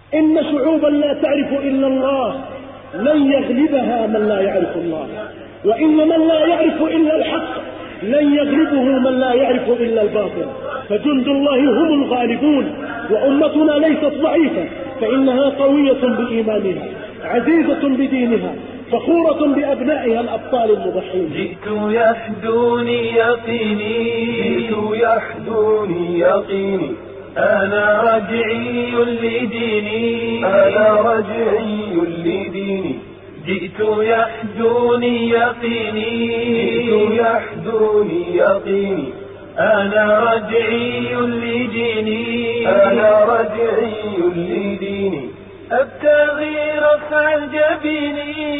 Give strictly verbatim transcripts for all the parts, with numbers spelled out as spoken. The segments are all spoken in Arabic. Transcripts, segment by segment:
إن شعوبا لا تعرف إلا الله لن يغلبها من لا يعرف الله، وإن من لا يعرف إلا الحق لن يغلبه من لا يعرف إلا الباطل، فجند الله هم الغالبون. وأمتنا ليست ضعيفة، فإنها قوية بإيمانها، عزيزة بدينها، فخورة بأبنائها الأبطال المضحين. جئت يحدوني يقيني، جئت يحدوني يقيني، أنا رجعي لديني، أنا رجعي لديني، جئت يحدوني يقيني، جئت يحدوني يقيني، أنا رجعي لديني، أنا رجعي لديني، أبتغي رفع الجبين،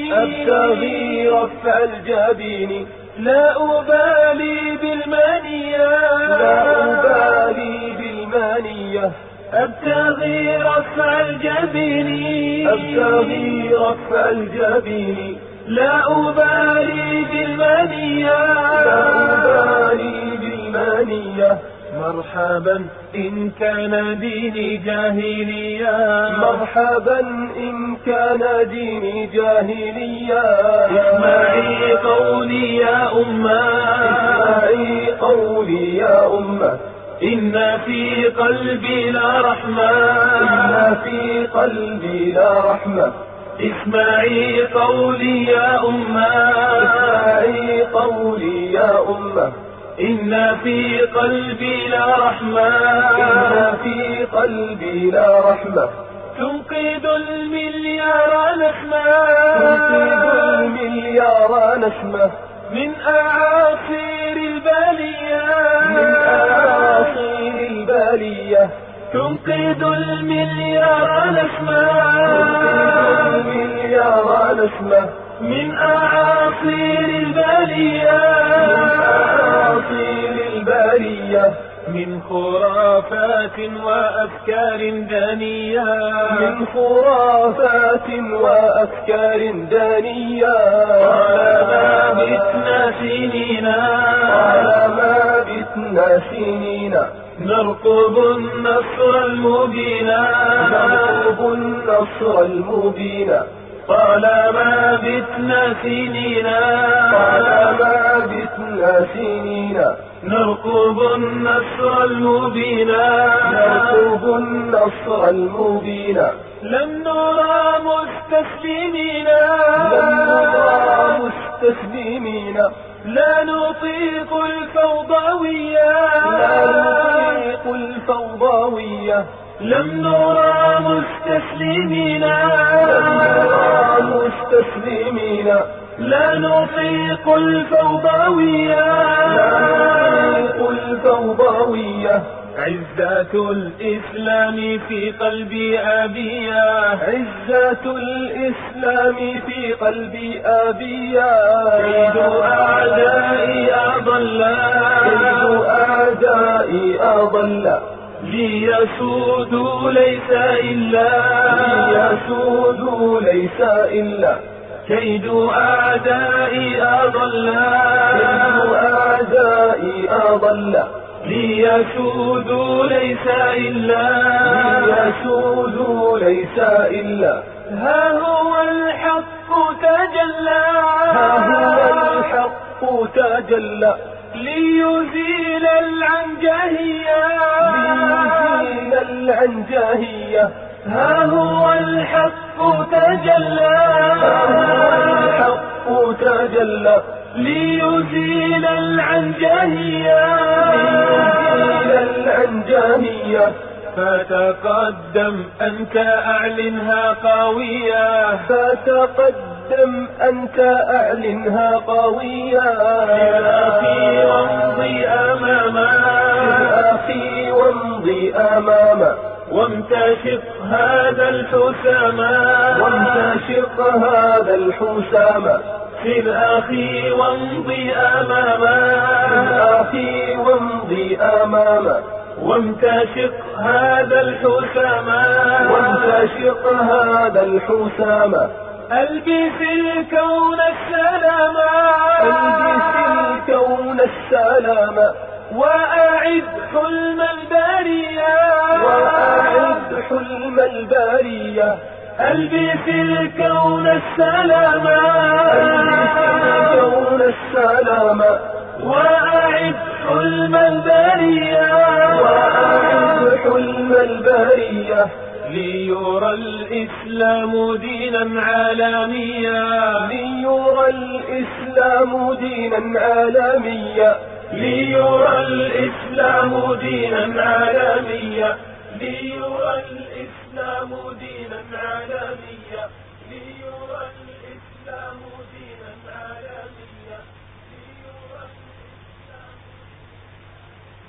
أبتغي رفع الجبين، لا أبالي بالمنية، لا أبالي بالمانية، أبتغي رفع الجبين، أبتغي رفع الجبين، لا أبالي بالمنية، لا أبالي بالمانية، مرحبا إن كان ديني جاهليا، مرحبا إن كان ديني جاهليا، اسمعي قولي يا أمة، اسمعي قولي يا أمة، إن في قلبي لا رحمة، إن في قلبي لا رحمة، اسمعي قولي يا أمة، اسمعي قولي يا أمة، إن في قلبي لا رحمة، إن في قلبي لا رحمة، تنقذ المليار نسمة، تنقذ المليار نسمة، من أعاصير البالية، من أعاصير البالية، تنقذ المليار نسمة، تنقذ المليار نسمة، من أعاصير البالية، من أعاصير البالية، من خرافات وأفكار دانية، من خرافات وأفكار دانية، طالما بتنا سنينا، طالما بتنا سنينا، نرقب النصر المبين، نرقب النصر المبين، طالما بتنا سنينا، طالما بتنا سنينا، نرقب النصر المبين، نرقب النصر المبين، لم نرى مستسلمين، لم نرى مستسلمين، لا نطيق الفوضوية، لا نطيق الفوضوية، لم نرى مستسلمين، لم نرى مستسلمين، لا نطيق الفوضوية، لا نطيق الفوضوية، عزة الإسلام في قلبي أبيا، عزة الإسلام في قلبي أبيا، كيد أعدائي أضل، كيد أعدائي أضل، ليسودوا ليس إلا، ليسودوا ليس إلا، كيد أعدائي أضل، كيد أعدائي أضل، ليسودوا ليس إلا، ليسودوا ليس إلا، ها هو الحق تجلى، ها هو الحق تجلى، ليزيل العنجهية، ليزيل العنجهية، ها هو الحق تجلى، ها هو الحق تجلى، ليزيل العنجهية، ليزيل العنجهية، فتقدم أنت أعلنها قوية، فتقدم أنت أعلنها قوية، أخي وامضي أماما، أخي وامضي أماما، وامتشق هذا الحساما، وامتشق هذا الحساما، سر أخي وامضي أماما، أخي وامضي أماما، وامتشق هذا الحساما، وامتشق هذا الحساما، ألبس الكون السلاما، ألبس الكون السلاما، وأعد حلم البرية، وأعد حلم حلم البارية. ألبس الكون السلاما، ألبس الكون السلاما، وأعد حلم البارية، وأعد حلم البارية. ليرى الإسلام دينا عالميا، ليرى الإسلام دينا عالميا، ليرى الإسلام دينا عالميا، ليرى الإسلام